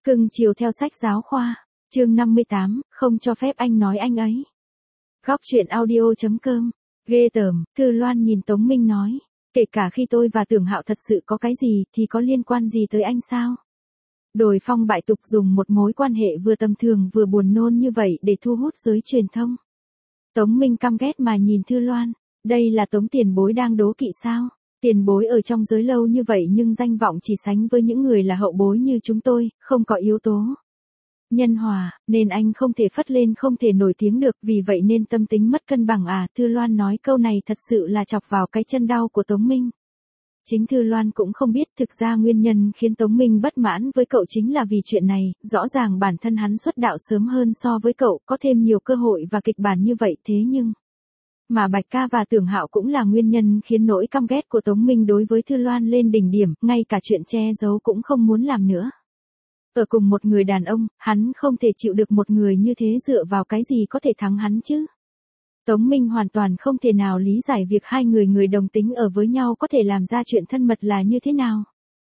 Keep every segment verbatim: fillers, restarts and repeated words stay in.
Cưng chiều theo sách giáo khoa. Chương năm mươi tám, không cho phép anh nói anh ấy. Góc truyện audio.com. Ghê tởm, Thư Loan nhìn Tống Minh nói. Kể cả khi tôi và Tưởng Hạo thật sự có cái gì thì có liên quan gì tới anh sao? Đồi Phong bại tục dùng một mối quan hệ vừa tầm thường vừa buồn nôn như vậy để thu hút giới truyền thông. Tống Minh căm ghét mà nhìn Thư Loan. Đây là Tống tiền bối đang đố kỵ sao? Tiền bối ở trong giới lâu như vậy nhưng danh vọng chỉ sánh với những người là hậu bối như chúng tôi, không có yếu tố nhân hòa, nên anh không thể phất lên không thể nổi tiếng được, vì vậy nên tâm tính mất cân bằng à. Thư Loan nói câu này thật sự là chọc vào cái chân đau của Tống Minh. Chính Thư Loan cũng không biết thực ra nguyên nhân khiến Tống Minh bất mãn với cậu chính là vì chuyện này, rõ ràng bản thân hắn xuất đạo sớm hơn so với cậu, có thêm nhiều cơ hội và kịch bản như vậy, thế nhưng mà Bạch Ca và Tưởng Hạo cũng là nguyên nhân khiến nỗi căm ghét của Tống Minh đối với Thư Loan lên đỉnh điểm, ngay cả chuyện che giấu cũng không muốn làm nữa. Ở cùng một người đàn ông, hắn không thể chịu được một người như thế, dựa vào cái gì có thể thắng hắn chứ? Tống Minh hoàn toàn không thể nào lý giải việc hai người người đồng tính ở với nhau có thể làm ra chuyện thân mật là như thế nào.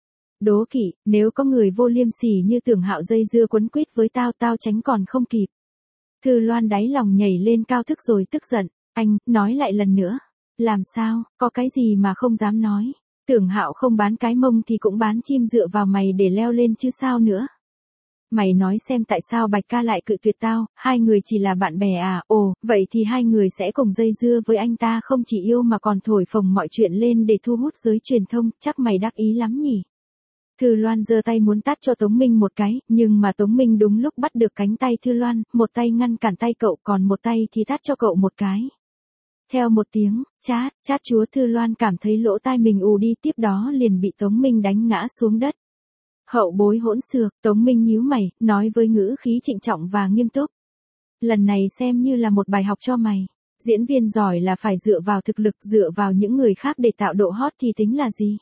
Đố kỵ, nếu có người vô liêm sỉ như Tưởng Hạo dây dưa quấn quýt với tao, tao tránh còn không kịp. Thư Loan đáy lòng nhảy lên cao thức rồi tức giận. Anh, nói lại lần nữa. Làm sao, có cái gì mà không dám nói. Tưởng Hạo không bán cái mông thì cũng bán chim dựa vào mày để leo lên chứ sao nữa. Mày nói xem tại sao Bạch Ca lại cự tuyệt tao, hai người chỉ là bạn bè à? Ồ, vậy thì hai người sẽ cùng dây dưa với anh ta, không chỉ yêu mà còn thổi phồng mọi chuyện lên để thu hút giới truyền thông, chắc mày đắc ý lắm nhỉ. Thư Loan giơ tay muốn tát cho Tống Minh một cái, nhưng mà Tống Minh đúng lúc bắt được cánh tay Thư Loan, một tay ngăn cản tay cậu, còn một tay thì tát cho cậu một cái. Theo một tiếng, chát, chát chúa, Thư Loan cảm thấy lỗ tai mình ù đi, tiếp đó liền bị Tống Minh đánh ngã xuống đất. Hậu bối hỗn xược, Tống Minh nhíu mày, nói với ngữ khí trịnh trọng và nghiêm túc. Lần này xem như là một bài học cho mày. Diễn viên giỏi là phải dựa vào thực lực, dựa vào những người khác để tạo độ hot thì tính là gì?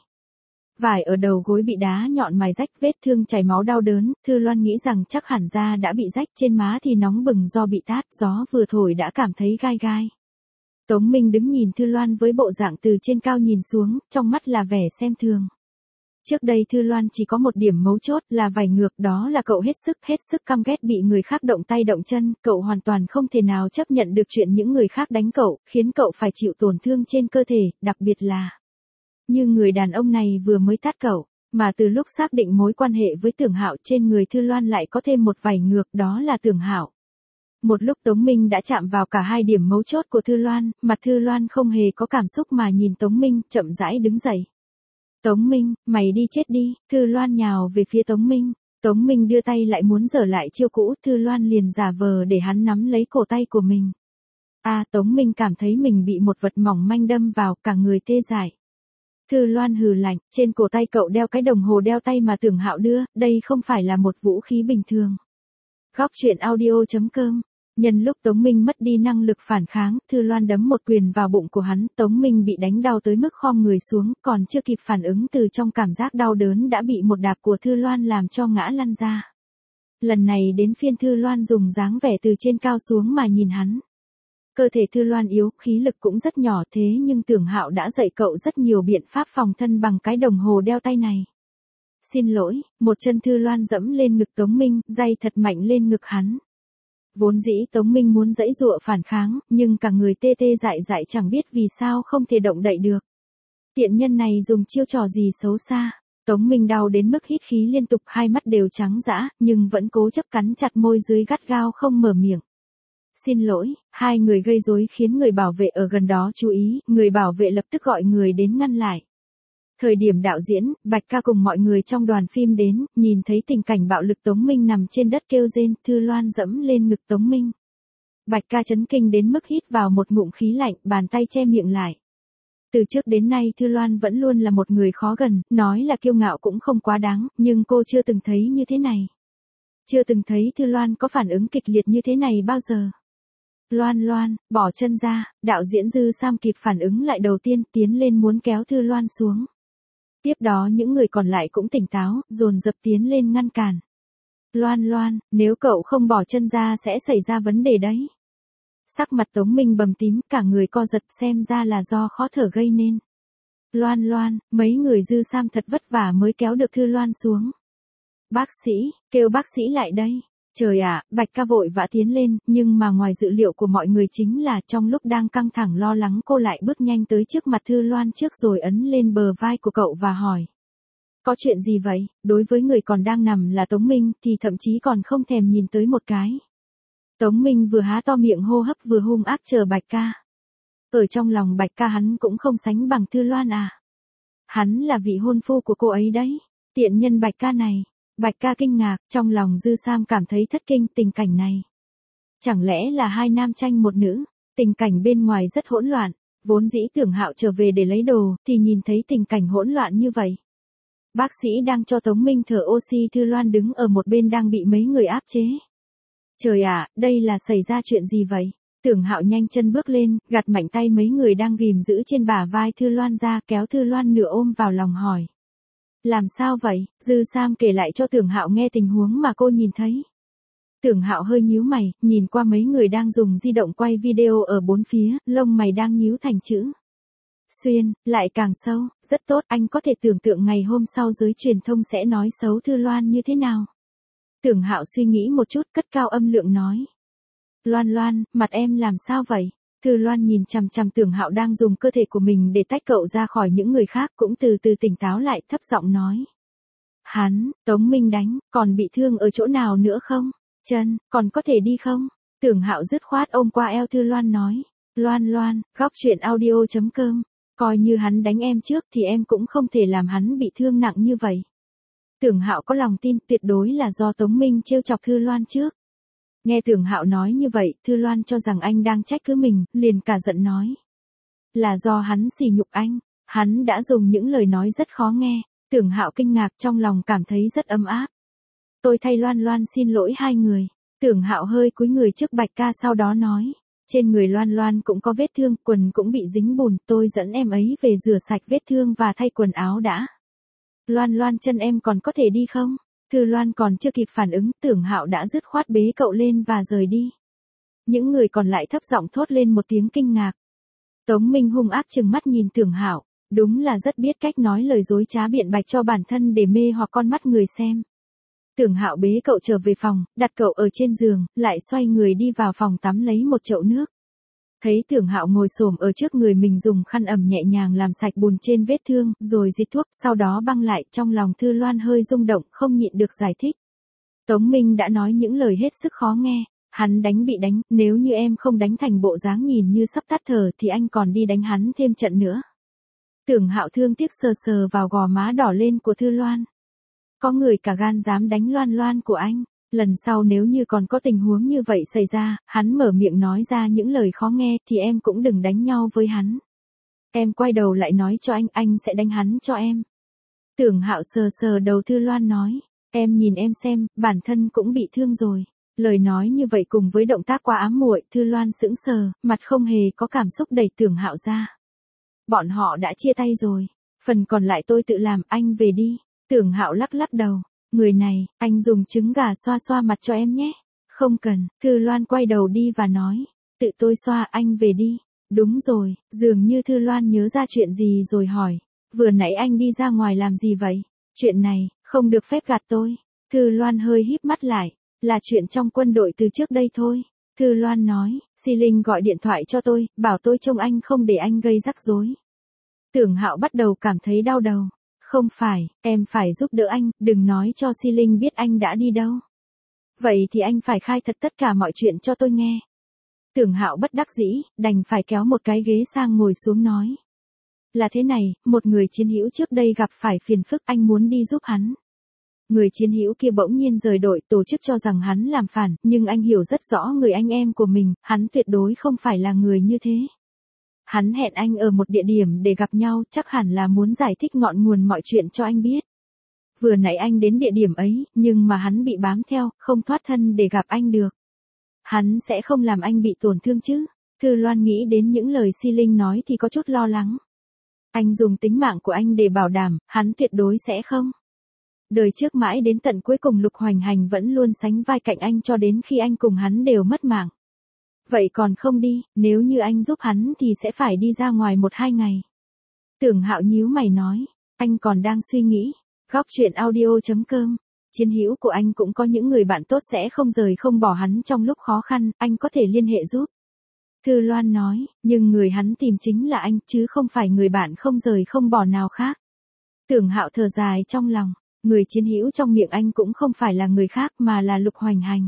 Vải ở đầu gối bị đá nhọn mài rách, vết thương chảy máu đau đớn, Thư Loan nghĩ rằng chắc hẳn da đã bị rách, trên má thì nóng bừng do bị tát, gió vừa thổi đã cảm thấy gai gai. Tống Minh đứng nhìn Thư Loan với bộ dạng từ trên cao nhìn xuống, trong mắt là vẻ xem thường. Trước đây Thư Loan chỉ có một điểm mấu chốt là vải ngược, đó là cậu hết sức, hết sức căm ghét bị người khác động tay động chân, cậu hoàn toàn không thể nào chấp nhận được chuyện những người khác đánh cậu, khiến cậu phải chịu tổn thương trên cơ thể, đặc biệt là như người đàn ông này vừa mới tát cậu, mà từ lúc xác định mối quan hệ với Tưởng Hạo, trên người Thư Loan lại có thêm một vải ngược, đó là Tưởng Hạo. Một lúc Tống Minh đã chạm vào cả hai điểm mấu chốt của Thư Loan, mặt Thư Loan không hề có cảm xúc mà nhìn Tống Minh, chậm rãi đứng dậy. Tống Minh, mày đi chết đi. Thư Loan nhào về phía Tống Minh. Tống Minh đưa tay lại muốn giở lại chiêu cũ, Thư Loan liền giả vờ để hắn nắm lấy cổ tay của mình. À, Tống Minh cảm thấy mình bị một vật mỏng manh đâm vào, cả người tê dại. Thư Loan hừ lạnh, trên cổ tay cậu đeo cái đồng hồ đeo tay mà Tưởng Hạo đưa, đây không phải là một vũ khí bình thường. Góc truyện audio.com. Nhân lúc Tống Minh mất đi năng lực phản kháng, Thư Loan đấm một quyền vào bụng của hắn, Tống Minh bị đánh đau tới mức khom người xuống, còn chưa kịp phản ứng từ trong cảm giác đau đớn đã bị một đạp của Thư Loan làm cho ngã lăn ra. Lần này đến phiên Thư Loan dùng dáng vẻ từ trên cao xuống mà nhìn hắn. Cơ thể Thư Loan yếu, khí lực cũng rất nhỏ, thế nhưng Tưởng Hạo đã dạy cậu rất nhiều biện pháp phòng thân bằng cái đồng hồ đeo tay này. Xin lỗi, một chân Thư Loan dẫm lên ngực Tống Minh, day thật mạnh lên ngực hắn. Vốn dĩ Tống Minh muốn giãy giụa phản kháng, nhưng cả người tê tê dại dại chẳng biết vì sao không thể động đậy được. Tiện nhân này dùng chiêu trò gì xấu xa. Tống Minh đau đến mức hít khí liên tục, hai mắt đều trắng dã, nhưng vẫn cố chấp cắn chặt môi dưới gắt gao không mở miệng. Xin lỗi, hai người gây rối khiến người bảo vệ ở gần đó chú ý, người bảo vệ lập tức gọi người đến ngăn lại. Thời điểm đạo diễn, Bạch Ca cùng mọi người trong đoàn phim đến, nhìn thấy tình cảnh bạo lực Tống Minh nằm trên đất kêu rên, Thư Loan dẫm lên ngực Tống Minh. Bạch Ca chấn kinh đến mức hít vào một ngụm khí lạnh, bàn tay che miệng lại. Từ trước đến nay Thư Loan vẫn luôn là một người khó gần, nói là kiêu ngạo cũng không quá đáng, nhưng cô chưa từng thấy như thế này. Chưa từng thấy Thư Loan có phản ứng kịch liệt như thế này bao giờ. Loan Loan, bỏ chân ra, đạo diễn Dư Sam kịp phản ứng lại đầu tiên, tiến lên muốn kéo Thư Loan xuống. Tiếp đó những người còn lại cũng tỉnh táo, dồn dập tiến lên ngăn cản. Loan Loan, nếu cậu không bỏ chân ra sẽ xảy ra vấn đề đấy. Sắc mặt Tống Minh bầm tím, cả người co giật, xem ra là do khó thở gây nên. Loan Loan, mấy người Dư Sam thật vất vả mới kéo được Thư Loan xuống. Bác sĩ, kêu bác sĩ lại đây. Trời ạ, Bạch Ca vội vã tiến lên, nhưng mà ngoài dự liệu của mọi người chính là trong lúc đang căng thẳng lo lắng cô lại bước nhanh tới trước mặt Thư Loan trước rồi ấn lên bờ vai của cậu và hỏi. Có chuyện gì vậy? Đối với người còn đang nằm là Tống Minh thì thậm chí còn không thèm nhìn tới một cái. Tống Minh vừa há to miệng hô hấp vừa hung ác chờ Bạch Ca. Ở trong lòng Bạch Ca hắn cũng không sánh bằng Thư Loan à. Hắn là vị hôn phu của cô ấy đấy. Tiện nhân Bạch Ca này. Bạch Ca kinh ngạc, trong lòng Dư Sam cảm thấy thất kinh tình cảnh này. Chẳng lẽ là hai nam tranh một nữ, tình cảnh bên ngoài rất hỗn loạn, vốn dĩ Tưởng Hạo trở về để lấy đồ, thì nhìn thấy tình cảnh hỗn loạn như vậy. Bác sĩ đang cho Tống Minh thở oxy, Thư Loan đứng ở một bên đang bị mấy người áp chế. Trời ạ, đây là xảy ra chuyện gì vậy? Tưởng Hạo nhanh chân bước lên, gạt mạnh tay mấy người đang ghìm giữ trên bả vai Thư Loan ra, kéo Thư Loan nửa ôm vào lòng hỏi. Làm sao vậy? Dư Sam kể lại cho Tưởng Hạo nghe tình huống mà cô nhìn thấy. Tưởng Hạo hơi nhíu mày, nhìn qua mấy người đang dùng di động quay video ở bốn phía, lông mày đang nhíu thành chữ xuyên, lại càng sâu, rất tốt, anh có thể tưởng tượng ngày hôm sau giới truyền thông sẽ nói xấu Thư Loan như thế nào. Tưởng Hạo suy nghĩ một chút, cất cao âm lượng nói. Loan Loan, mặt em làm sao vậy? Thư Loan nhìn chằm chằm Tưởng Hạo đang dùng cơ thể của mình để tách cậu ra khỏi những người khác, cũng từ từ tỉnh táo lại, thấp giọng nói. Hắn, Tống Minh đánh, còn bị thương ở chỗ nào nữa không? Chân, còn có thể đi không? Tưởng Hạo dứt khoát ôm qua eo Thư Loan nói. Loan Loan, góc truyện audio chấm com, coi như hắn đánh em trước thì em cũng không thể làm hắn bị thương nặng như vậy. Tưởng Hạo có lòng tin tuyệt đối là do Tống Minh trêu chọc Thư Loan trước. Nghe Tưởng Hạo nói như vậy, Thư Loan cho rằng anh đang trách cứ mình, liền cả giận nói. Là do hắn sỉ nhục anh, hắn đã dùng những lời nói rất khó nghe. Tưởng Hạo kinh ngạc, trong lòng cảm thấy rất ấm áp. Tôi thay Loan Loan xin lỗi hai người. Tưởng Hạo hơi cúi người trước Bạch Ca sau đó nói. Trên người Loan Loan cũng có vết thương, quần cũng bị dính bùn, tôi dẫn em ấy về rửa sạch vết thương và thay quần áo đã. Loan Loan, chân em còn có thể đi không? Thư Loan còn chưa kịp phản ứng, Tưởng Hạo đã dứt khoát bế cậu lên và rời đi. Những người còn lại thấp giọng thốt lên một tiếng kinh ngạc. Tống Minh hung ác trừng mắt nhìn Tưởng Hạo, đúng là rất biết cách nói lời dối trá biện bạch cho bản thân để mê hoặc con mắt người xem. Tưởng Hạo bế cậu trở về phòng, đặt cậu ở trên giường, lại xoay người đi vào phòng tắm lấy một chậu nước. Thấy Tưởng Hạo ngồi xổm ở trước người mình dùng khăn ẩm nhẹ nhàng làm sạch bùn trên vết thương, rồi dịch thuốc, sau đó băng lại, trong lòng Thư Loan hơi rung động, không nhịn được giải thích. Tống Minh đã nói những lời hết sức khó nghe, hắn đánh bị đánh, nếu như em không đánh thành bộ dáng nhìn như sắp tắt thở thì anh còn đi đánh hắn thêm trận nữa. Tưởng Hạo thương tiếc sờ sờ vào gò má đỏ lên của Thư Loan. Có người cả gan dám đánh Loan Loan của anh. Lần sau nếu như còn có tình huống như vậy xảy ra, hắn mở miệng nói ra những lời khó nghe thì em cũng đừng đánh nhau với hắn. Em quay đầu lại nói cho anh, anh sẽ đánh hắn cho em. Tưởng Hạo sờ sờ đầu Thư Loan nói, em nhìn em xem, bản thân cũng bị thương rồi. Lời nói như vậy cùng với động tác quá ám muội, Thư Loan sững sờ, mặt không hề có cảm xúc đẩy Tưởng Hạo ra. Bọn họ đã chia tay rồi, phần còn lại tôi tự làm, anh về đi. Tưởng Hạo lắc lắc đầu. Người này, anh dùng trứng gà xoa xoa mặt cho em nhé. Không cần, Thư Loan quay đầu đi và nói. Tự tôi xoa, anh về đi. Đúng rồi, dường như Thư Loan nhớ ra chuyện gì rồi hỏi. Vừa nãy anh đi ra ngoài làm gì vậy? Chuyện này, không được phép gạt tôi. Thư Loan hơi híp mắt lại. Là chuyện trong quân đội từ trước đây thôi. Thư Loan nói, Si Linh gọi điện thoại cho tôi, bảo tôi trông anh không để anh gây rắc rối. Tưởng Hạo bắt đầu cảm thấy đau đầu. Không phải, em phải giúp đỡ anh, đừng nói cho Si Linh biết anh đã đi đâu. Vậy thì anh phải khai thật tất cả mọi chuyện cho tôi nghe. Tưởng Hạo bất đắc dĩ, đành phải kéo một cái ghế sang ngồi xuống nói. Là thế này, một người chiến hữu trước đây gặp phải phiền phức, anh muốn đi giúp hắn. Người chiến hữu kia bỗng nhiên rời đội, tổ chức cho rằng hắn làm phản, nhưng anh hiểu rất rõ người anh em của mình, hắn tuyệt đối không phải là người như thế. Hắn hẹn anh ở một địa điểm để gặp nhau, chắc hẳn là muốn giải thích ngọn nguồn mọi chuyện cho anh biết. Vừa nãy anh đến địa điểm ấy, nhưng mà hắn bị bám theo, không thoát thân để gặp anh được. Hắn sẽ không làm anh bị tổn thương chứ? Thư Loan nghĩ đến những lời Si Linh nói thì có chút lo lắng. Anh dùng tính mạng của anh để bảo đảm, hắn tuyệt đối sẽ không. Đời trước mãi đến tận cuối cùng Lục Hoành Hành vẫn luôn sánh vai cạnh anh cho đến khi anh cùng hắn đều mất mạng. Vậy còn không đi, nếu như anh giúp hắn thì sẽ phải đi ra ngoài một hai ngày. Tưởng Hạo nhíu mày nói, anh còn đang suy nghĩ. Góc truyện audio chấm com chiến hữu của anh cũng có những người bạn tốt sẽ không rời không bỏ hắn trong lúc khó khăn, anh có thể liên hệ giúp. Thư Loan nói, nhưng người hắn tìm chính là anh, chứ không phải người bạn không rời không bỏ nào khác. Tưởng Hạo thở dài trong lòng, người chiến hữu trong miệng anh cũng không phải là người khác mà là Lục Hoành Hành.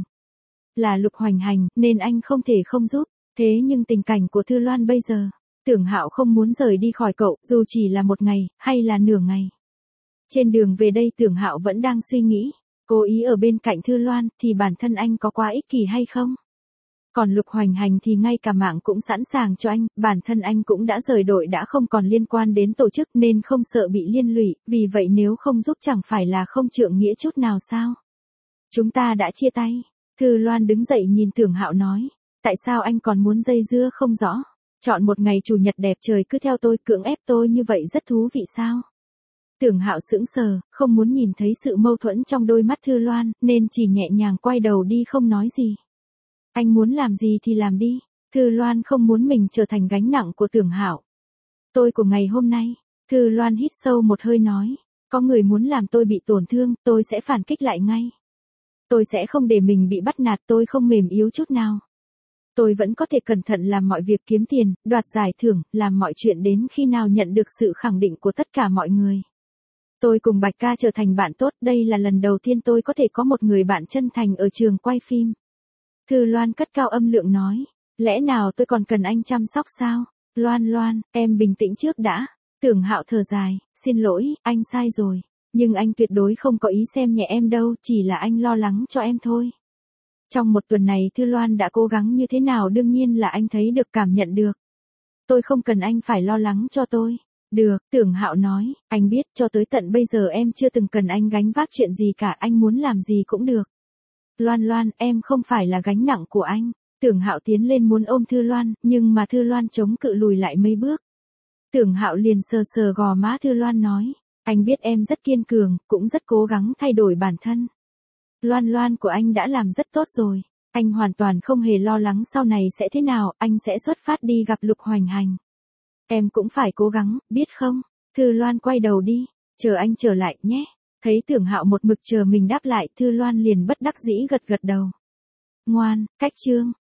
Là Lục Hoành Hành, nên anh không thể không giúp, thế nhưng tình cảnh của Thư Loan bây giờ, Tưởng Hạo không muốn rời đi khỏi cậu, dù chỉ là một ngày, hay là nửa ngày. Trên đường về đây Tưởng Hạo vẫn đang suy nghĩ, cố ý ở bên cạnh Thư Loan, thì bản thân anh có quá ích kỷ hay không? Còn Lục Hoành Hành thì ngay cả mạng cũng sẵn sàng cho anh, bản thân anh cũng đã rời đội đã không còn liên quan đến tổ chức nên không sợ bị liên lụy, vì vậy nếu không giúp chẳng phải là không trượng nghĩa chút nào sao? Chúng ta đã chia tay. Thư Loan đứng dậy nhìn Tưởng Hạo nói, tại sao anh còn muốn dây dưa không rõ? Chọn một ngày chủ nhật đẹp trời cứ theo tôi, cưỡng ép tôi như vậy rất thú vị sao? Tưởng Hạo sững sờ, không muốn nhìn thấy sự mâu thuẫn trong đôi mắt Thư Loan, nên chỉ nhẹ nhàng quay đầu đi không nói gì. Anh muốn làm gì thì làm đi. Thư Loan không muốn mình trở thành gánh nặng của Tưởng Hạo. Tôi của ngày hôm nay. Thư Loan hít sâu một hơi nói, có người muốn làm tôi bị tổn thương, tôi sẽ phản kích lại ngay. Tôi sẽ không để mình bị bắt nạt, tôi không mềm yếu chút nào. Tôi vẫn có thể cẩn thận làm mọi việc kiếm tiền, đoạt giải thưởng, làm mọi chuyện đến khi nào nhận được sự khẳng định của tất cả mọi người. Tôi cùng Bạch Ca trở thành bạn tốt, đây là lần đầu tiên tôi có thể có một người bạn chân thành ở trường quay phim. Thư Loan cất cao âm lượng nói, lẽ nào tôi còn cần anh chăm sóc sao? Loan Loan, em bình tĩnh trước đã. Tưởng Hạo thở dài, xin lỗi, anh sai rồi. Nhưng anh tuyệt đối không có ý xem nhẹ em đâu, chỉ là anh lo lắng cho em thôi. Trong một tuần này Thư Loan đã cố gắng như thế nào đương nhiên là anh thấy được cảm nhận được. Tôi không cần anh phải lo lắng cho tôi. Được, Tưởng Hạo nói, anh biết cho tới tận bây giờ em chưa từng cần anh gánh vác chuyện gì cả, anh muốn làm gì cũng được. Loan Loan, em không phải là gánh nặng của anh. Tưởng Hạo tiến lên muốn ôm Thư Loan, nhưng mà Thư Loan chống cự lùi lại mấy bước. Tưởng Hạo liền sờ sờ gò má Thư Loan nói, anh biết em rất kiên cường, cũng rất cố gắng thay đổi bản thân. Loan Loan của anh đã làm rất tốt rồi. Anh hoàn toàn không hề lo lắng sau này sẽ thế nào, anh sẽ xuất phát đi gặp Lục Hoành Hành. Em cũng phải cố gắng, biết không? Thư Loan quay đầu đi, chờ anh trở lại nhé. Thấy Tưởng Hạo một mực chờ mình đáp lại, Thư Loan liền bất đắc dĩ gật gật đầu. Ngoan, cách chương.